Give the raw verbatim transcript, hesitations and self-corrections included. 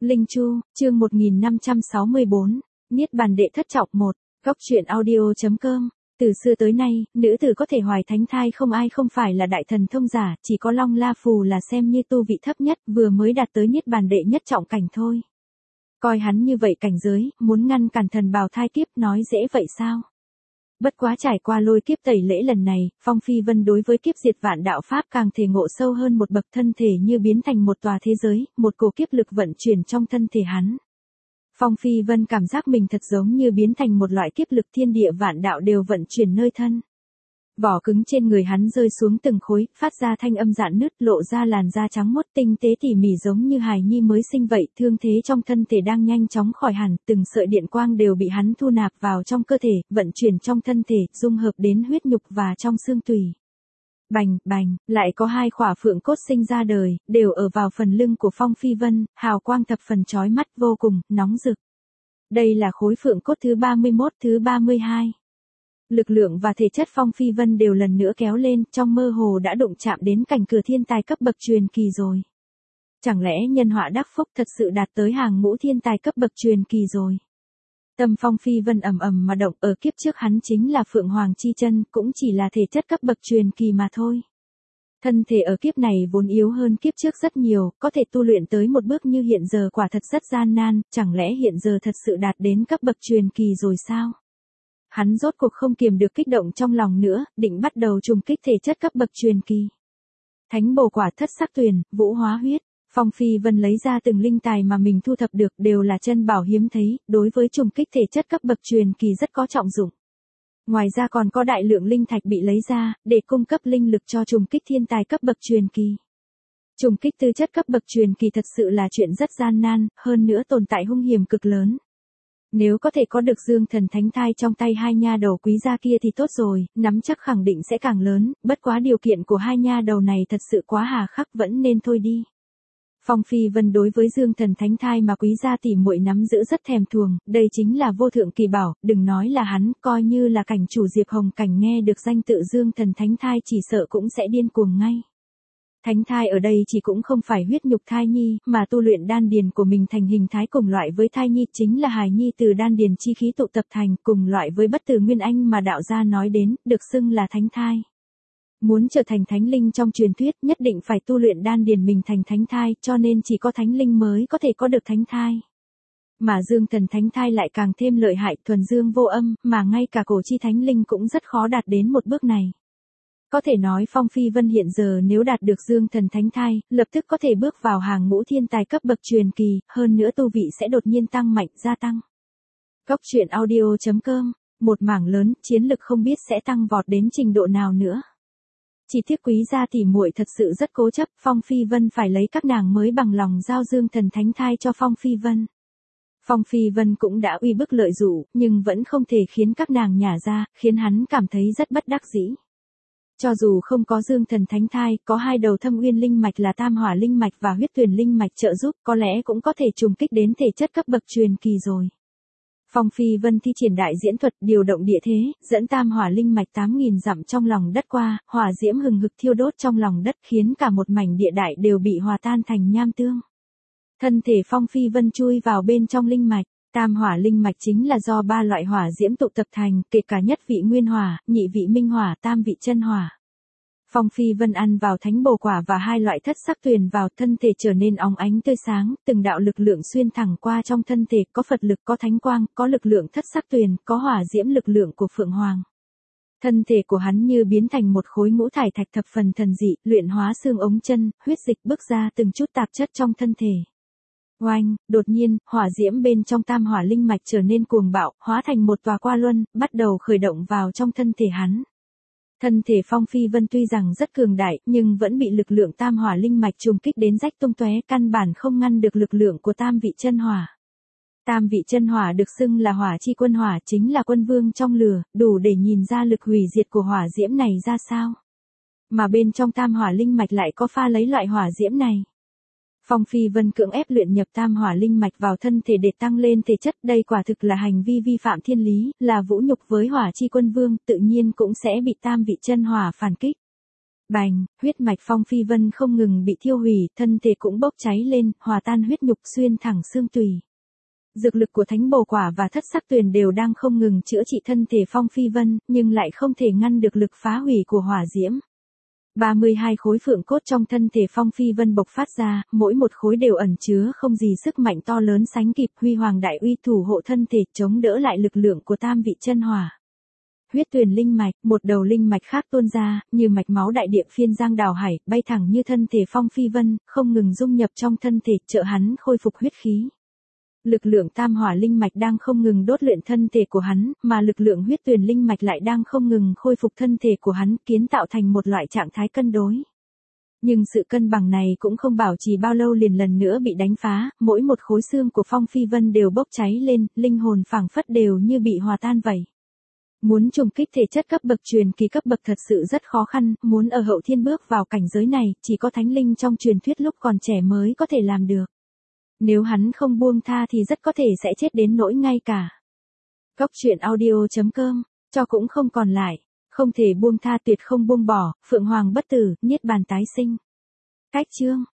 Linh Chu, chương một nghìn năm trăm sáu mươi bốn, Niết Bàn Đệ Thất Trọng một, Góc truyện audio chấm com. Từ xưa tới nay, nữ tử có thể hoài thánh thai không ai không phải là đại thần thông giả, chỉ có Long La Phù là xem như tu vị thấp nhất, vừa mới đạt tới Niết Bàn Đệ nhất trọng cảnh thôi. Coi hắn như vậy cảnh giới, muốn ngăn cản thần bào thai kiếp nói dễ vậy sao? Bất quá trải qua lôi kiếp tẩy lễ lần này, Phong Phi Vân đối với kiếp diệt vạn đạo pháp càng thể ngộ sâu hơn một bậc, thân thể như biến thành một tòa thế giới, một cổ kiếp lực vận chuyển trong thân thể hắn. Phong Phi Vân cảm giác mình thật giống như biến thành một loại kiếp lực, thiên địa vạn đạo đều vận chuyển nơi thân. Vỏ cứng trên người hắn rơi xuống từng khối, phát ra thanh âm rạn nứt, lộ ra làn da trắng muốt tinh tế tỉ mỉ giống như hài nhi mới sinh vậy. Thương thế trong thân thể đang nhanh chóng khỏi hẳn, từng sợi điện quang đều bị hắn thu nạp vào trong cơ thể, vận chuyển trong thân thể, dung hợp đến huyết nhục và trong xương tủy. Bành, bành, lại có hai khỏa phượng cốt sinh ra đời, đều ở vào phần lưng của Phong Phi Vân, hào quang thập phần chói mắt vô cùng, nóng rực. Đây là khối phượng cốt thứ ba mươi mốt, thứ ba mươi hai. Lực lượng và thể chất Phong Phi Vân đều lần nữa kéo lên, trong mơ hồ đã đụng chạm đến cảnh cửa thiên tài cấp bậc truyền kỳ rồi. Chẳng lẽ nhân họa đắc phúc thật sự đạt tới hàng ngũ thiên tài cấp bậc truyền kỳ rồi? Tâm Phong Phi Vân ầm ầm mà động, ở kiếp trước hắn chính là Phượng Hoàng chi chân, cũng chỉ là thể chất cấp bậc truyền kỳ mà thôi. Thân thể ở kiếp này vốn yếu hơn kiếp trước rất nhiều, có thể tu luyện tới một bước như hiện giờ quả thật rất gian nan, chẳng lẽ hiện giờ thật sự đạt đến cấp bậc truyền kỳ rồi sao? Hắn rốt cuộc không kiềm được kích động trong lòng nữa, định bắt đầu trùng kích thể chất cấp bậc truyền kỳ. Thánh bổ quả thất sắc tuyền, vũ hóa huyết. Phong Phi Vân lấy ra từng linh tài mà mình thu thập được, đều là chân bảo hiếm thấy, đối với trùng kích thể chất cấp bậc truyền kỳ rất có trọng dụng. Ngoài ra còn có đại lượng linh thạch bị lấy ra, để cung cấp linh lực cho trùng kích thiên tài cấp bậc truyền kỳ. Trùng kích tư chất cấp bậc truyền kỳ thật sự là chuyện rất gian nan, hơn nữa tồn tại hung hiểm cực lớn. Nếu có thể có được Dương Thần Thánh Thai trong tay hai nha đầu quý gia kia thì tốt rồi, nắm chắc khẳng định sẽ càng lớn, bất quá điều kiện của hai nha đầu này thật sự quá hà khắc, vẫn nên thôi đi. Phong Phi Vân đối với Dương Thần Thánh Thai mà quý gia tỷ muội nắm giữ rất thèm thuồng, đây chính là vô thượng kỳ bảo, đừng nói là hắn, coi như là cảnh chủ Diệp Hồng Cảnh nghe được danh tự Dương Thần Thánh Thai chỉ sợ cũng sẽ điên cuồng ngay. Thánh thai ở đây chỉ cũng không phải huyết nhục thai nhi, mà tu luyện đan điền của mình thành hình thái cùng loại với thai nhi, chính là hài nhi từ đan điền chi khí tụ tập thành, cùng loại với bất tử nguyên anh mà đạo gia nói đến, được xưng là thánh thai. Muốn trở thành thánh linh trong truyền thuyết, nhất định phải tu luyện đan điền mình thành thánh thai, cho nên chỉ có thánh linh mới có thể có được thánh thai. Mà Dương Thần Thánh Thai lại càng thêm lợi hại, thuần dương vô âm, mà ngay cả cổ chi thánh linh cũng rất khó đạt đến một bước này. Có thể nói Phong Phi Vân hiện giờ nếu đạt được Dương Thần Thánh Thai, lập tức có thể bước vào hàng ngũ thiên tài cấp bậc truyền kỳ, hơn nữa tu vị sẽ đột nhiên tăng mạnh, gia tăng. Góc truyện audio chấm com, một mảng lớn, chiến lực không biết sẽ tăng vọt đến trình độ nào nữa. Chỉ tiếc quý gia tỷ muội thật sự rất cố chấp, Phong Phi Vân phải lấy các nàng mới bằng lòng giao Dương Thần Thánh Thai cho Phong Phi Vân. Phong Phi Vân cũng đã uy bức lợi dụ, nhưng vẫn không thể khiến các nàng nhả ra, khiến hắn cảm thấy rất bất đắc dĩ. Cho dù không có Dương Thần Thánh Thai, có hai đầu Thâm Uyên linh mạch là Tam Hỏa linh mạch và Huyết Tuyền linh mạch trợ giúp, có lẽ cũng có thể trùng kích đến thể chất cấp bậc truyền kỳ rồi. Phong Phi Vân thi triển đại diễn thuật, điều động địa thế, dẫn Tam Hỏa linh mạch tám nghìn dặm trong lòng đất qua, hỏa diễm hừng hực thiêu đốt trong lòng đất, khiến cả một mảnh địa đại đều bị hòa tan thành nham tương. Thân thể Phong Phi Vân chui vào bên trong linh mạch. Tam hỏa linh mạch chính là do ba loại hỏa diễm tụ tập thành, kể cả nhất vị nguyên hỏa, nhị vị minh hỏa, tam vị chân hỏa. Phong Phi Vân ăn vào thánh bổ quả và hai loại thất sắc tuyền vào, thân thể trở nên óng ánh tươi sáng, từng đạo lực lượng xuyên thẳng qua trong thân thể, có Phật lực, có thánh quang, có lực lượng thất sắc tuyền, có hỏa diễm lực lượng của Phượng Hoàng. Thân thể của hắn như biến thành một khối ngũ thải thạch thập phần thần dị, luyện hóa xương ống chân, huyết dịch bước ra từng chút tạp chất trong thân thể. Oanh, đột nhiên, hỏa diễm bên trong tam hỏa linh mạch trở nên cuồng bạo, hóa thành một tòa qua luân, bắt đầu khởi động vào trong thân thể hắn. Thân thể Phong Phi Vân tuy rằng rất cường đại, nhưng vẫn bị lực lượng tam hỏa linh mạch trùng kích đến rách tung tóe, căn bản không ngăn được lực lượng của tam vị chân hỏa. Tam vị chân hỏa được xưng là hỏa chi quân hỏa, chính là quân vương trong lửa, đủ để nhìn ra lực hủy diệt của hỏa diễm này ra sao. Mà bên trong tam hỏa linh mạch lại có pha lấy loại hỏa diễm này. Phong Phi Vân cưỡng ép luyện nhập tam hỏa linh mạch vào thân thể để tăng lên thể chất, đây quả thực là hành vi vi phạm thiên lý, là vũ nhục với hỏa chi quân vương, tự nhiên cũng sẽ bị tam vị chân hỏa phản kích. Bành, huyết mạch Phong Phi Vân không ngừng bị thiêu hủy, thân thể cũng bốc cháy lên, hòa tan huyết nhục xuyên thẳng xương tủy. Dược lực của thánh bồ quả và thất sắc tuyền đều đang không ngừng chữa trị thân thể Phong Phi Vân, nhưng lại không thể ngăn được lực phá hủy của hỏa diễm. ba mươi hai khối phượng cốt trong thân thể Phong Phi Vân bộc phát ra, mỗi một khối đều ẩn chứa không gì sức mạnh to lớn sánh kịp, huy hoàng đại uy thủ hộ thân thể, chống đỡ lại lực lượng của tam vị chân hỏa. Huyết tuyền linh mạch, một đầu linh mạch khác tuôn ra, như mạch máu đại địa phiên giang đào hải, bay thẳng như thân thể Phong Phi Vân, không ngừng dung nhập trong thân thể, trợ hắn khôi phục huyết khí. Lực lượng tam hỏa linh mạch đang không ngừng đốt luyện thân thể của hắn, mà lực lượng huyết tuyền linh mạch lại đang không ngừng khôi phục thân thể của hắn, kiến tạo thành một loại trạng thái cân đối. Nhưng sự cân bằng này cũng không bảo trì bao lâu liền lần nữa bị đánh phá, mỗi một khối xương của Phong Phi Vân đều bốc cháy lên, linh hồn phảng phất đều như bị hòa tan vậy. Muốn trùng kích thể chất cấp bậc truyền kỳ cấp bậc thật sự rất khó khăn, muốn ở hậu thiên bước vào cảnh giới này, chỉ có thánh linh trong truyền thuyết lúc còn trẻ mới có thể làm được. Nếu hắn không buông tha thì rất có thể sẽ chết đến nỗi ngay cả. Góc truyện audio chấm com, cho cũng không còn lại, không thể buông tha tuyệt không buông bỏ, Phượng Hoàng bất tử, niết bàn tái sinh. Cách chương